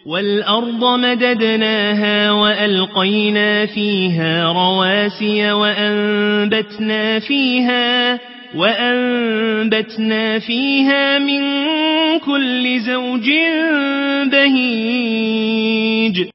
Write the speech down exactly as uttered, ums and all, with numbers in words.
والأرض مددناها وألقينا فيها رواسي وأنبتنا فيها وأنبتنا فيها من كل زوج بهيج